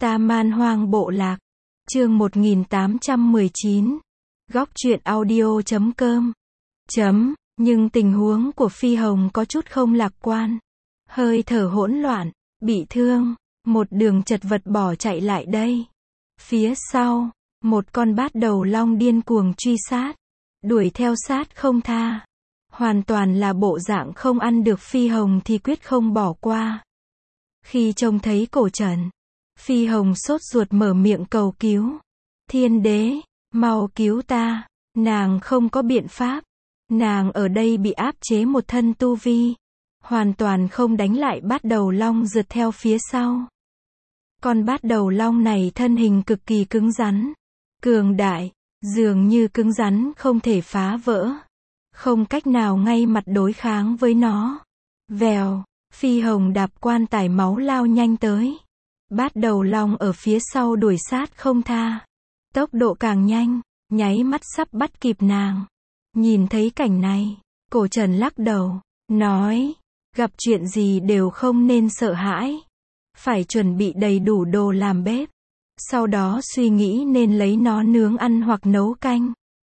Ta Man Hoang Bộ Lạc. Chương 1819. Góc truyện audio.com. Nhưng tình huống của Phi Hồng có chút không lạc quan. Hơi thở hỗn loạn, bị thương, một đường chật vật bỏ chạy lại đây. Phía sau, một con bát đầu long điên cuồng truy sát, đuổi theo sát không tha. Hoàn toàn là bộ dạng không ăn được Phi Hồng thì quyết không bỏ qua. Khi trông thấy cổ trần, Phi Hồng sốt ruột mở miệng cầu cứu. Thiên đế, mau cứu ta. Nàng không có biện pháp. Nàng ở đây bị áp chế một thân tu vi. Hoàn toàn không đánh lại bát đầu long rượt theo phía sau. Con bát đầu long này thân hình cực kỳ cứng rắn. Cường đại, dường như cứng rắn không thể phá vỡ. Không cách nào ngay mặt đối kháng với nó. Vèo, Phi Hồng đạp quan tài máu lao nhanh tới. Bát đầu long ở phía sau đuổi sát không tha. Tốc độ càng nhanh, nháy mắt sắp bắt kịp nàng. Nhìn thấy cảnh này, cổ trần lắc đầu, nói, gặp chuyện gì đều không nên sợ hãi. Phải chuẩn bị đầy đủ đồ làm bếp. Sau đó suy nghĩ nên lấy nó nướng ăn hoặc nấu canh.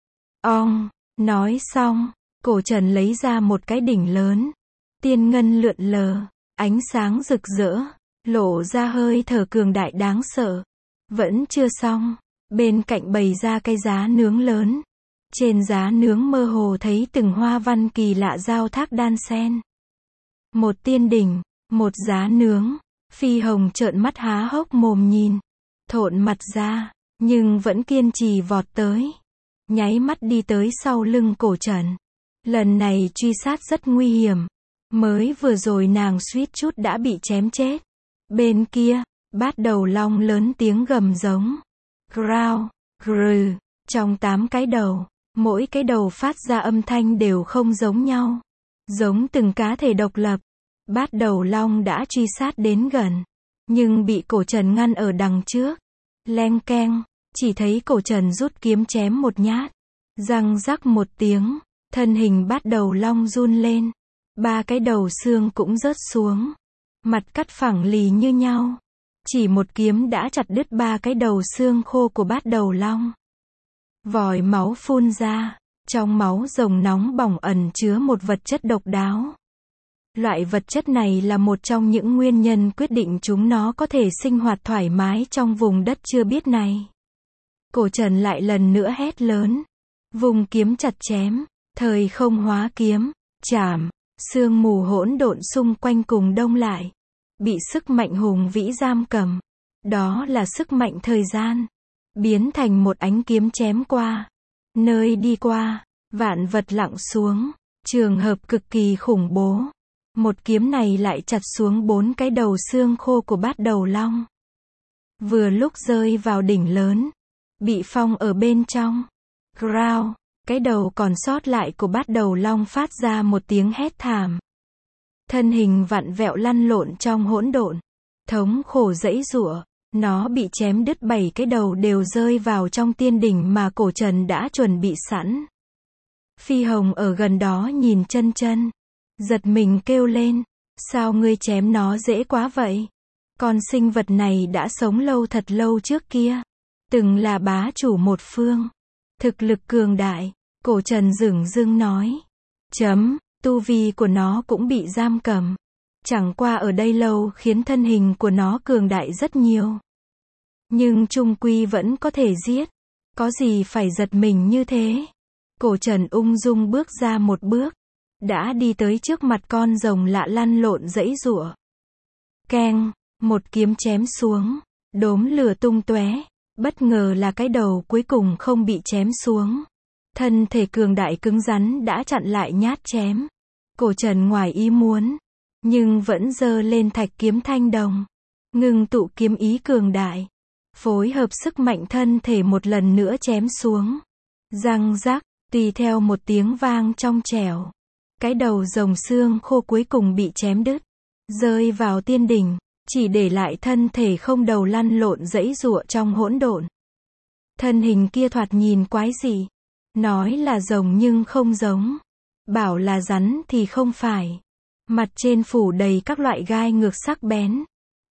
Nói xong, cổ trần lấy ra một cái đỉnh lớn. Tiên ngân lượn lờ, ánh sáng rực rỡ, lộ ra hơi thở cường đại đáng sợ. Vẫn chưa xong, bên cạnh bày ra cái giá nướng lớn. Trên giá nướng mơ hồ thấy từng hoa văn kỳ lạ giao thác đan xen. Một tiên đỉnh, một giá nướng. Phi Hồng trợn mắt há hốc mồm nhìn, thộn mặt ra, nhưng vẫn kiên trì vọt tới. Nháy mắt đi tới sau lưng cổ trần. Lần này truy sát rất nguy hiểm. Mới vừa rồi nàng suýt chút đã bị chém chết. Bên kia, bát đầu long lớn tiếng gầm giống. Growl, grừ, trong 8 cái đầu, mỗi cái đầu phát ra âm thanh đều không giống nhau. Giống từng cá thể độc lập. Bát đầu long đã truy sát đến gần, nhưng bị cổ trần ngăn ở đằng trước. Leng keng, chỉ thấy cổ trần rút kiếm chém một nhát. Răng rắc một tiếng, thân hình bát đầu long run lên. 3 cái đầu xương cũng rớt xuống. Mặt cắt phẳng lì như nhau. Chỉ một kiếm đã chặt đứt 3 cái đầu xương khô của bát đầu long. Vòi máu phun ra. Trong máu rồng nóng bỏng ẩn chứa một vật chất độc đáo. Loại vật chất này là một trong những nguyên nhân quyết định chúng nó có thể sinh hoạt thoải mái trong vùng đất chưa biết này. Cổ trần lại lần nữa hét lớn. Vùng kiếm chặt chém. Thời không hóa kiếm. Chảm. Sương mù hỗn độn xung quanh cùng đông lại. Bị sức mạnh hùng vĩ giam cầm. Đó là sức mạnh thời gian. Biến thành một ánh kiếm chém qua. Nơi đi qua, vạn vật lặng xuống. Trường hợp cực kỳ khủng bố. Một kiếm này lại chặt xuống 4 cái đầu xương khô của bát đầu long. Vừa lúc rơi vào đỉnh lớn. Bị phong ở bên trong. Growl, cái đầu còn sót lại của bát đầu long phát ra một tiếng hét thảm. Thân hình vặn vẹo lăn lộn trong hỗn độn. Thống khổ giãy giụa. Nó bị chém đứt 7 cái đầu đều rơi vào trong tiên đỉnh mà cổ trần đã chuẩn bị sẵn. Phi Hồng ở gần đó nhìn chân. Giật mình kêu lên. Sao ngươi chém nó dễ quá vậy? Con sinh vật này đã sống lâu thật lâu trước kia. Từng là bá chủ một phương. Thực lực cường đại. Cổ trần dửng dưng nói. Tu vi của nó cũng bị giam cầm. Chẳng qua ở đây lâu khiến thân hình của nó cường đại rất nhiều. Nhưng chung quy vẫn có thể giết. Có gì phải giật mình như thế? Cổ trần ung dung bước ra một bước. Đã đi tới trước mặt con rồng lạ lăn lộn giãy giụa. Keng, một kiếm chém xuống. Đốm lửa tung tóe. Bất ngờ là cái đầu cuối cùng không bị chém xuống. Thân thể cường đại cứng rắn đã chặn lại nhát chém. Cổ trần ngoài ý muốn. Nhưng vẫn giơ lên thạch kiếm thanh đồng. Ngưng tụ kiếm ý cường đại. Phối hợp sức mạnh thân thể một lần nữa chém xuống. Răng rắc, tùy theo một tiếng vang trong trẻo. Cái đầu rồng xương khô cuối cùng bị chém đứt. Rơi vào tiên đỉnh. Chỉ để lại thân thể không đầu lăn lộn giãy giụa trong hỗn độn. Thân hình kia thoạt nhìn quái dị. Nói là rồng nhưng không giống. Bảo là rắn thì không phải. Mặt trên phủ đầy các loại gai ngược sắc bén.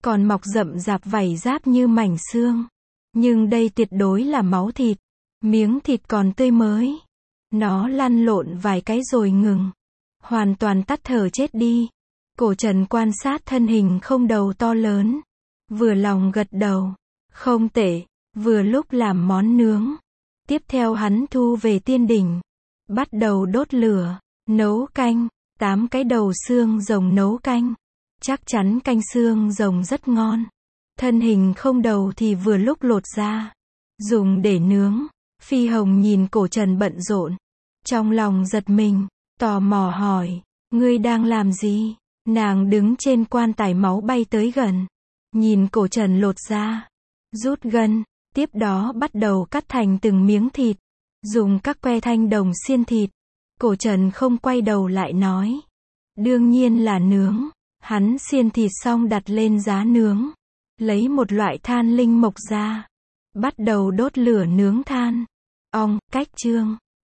còn mọc rậm rạp vảy giáp như mảnh xương. Nhưng đây tuyệt đối là máu thịt, miếng thịt còn tươi mới. Nó lăn lộn vài cái rồi ngừng, hoàn toàn tắt thở chết đi. Cổ Trần quan sát thân hình không đầu to lớn, vừa lòng gật đầu, không tệ, vừa lúc làm món nướng. Tiếp theo hắn thu về tiên đỉnh, bắt đầu đốt lửa, nấu canh, 8 cái đầu xương rồng nấu canh. Chắc chắn canh xương rồng rất ngon. Thân hình không đầu thì vừa lúc lột ra, dùng để nướng. Phi Hồng nhìn Cổ Trần bận rộn, trong lòng giật mình, tò mò hỏi, ngươi đang làm gì? Nàng đứng trên quan tài máu bay tới gần, nhìn Cổ Trần lột ra, rút gân, tiếp đó bắt đầu cắt thành từng miếng thịt, dùng các que thanh đồng xiên thịt. Cổ Trần không quay đầu lại nói, đương nhiên là nướng. Hắn xiên thịt xong đặt lên giá nướng, lấy một loại than linh mộc ra, bắt đầu đốt lửa nướng than. Cách chương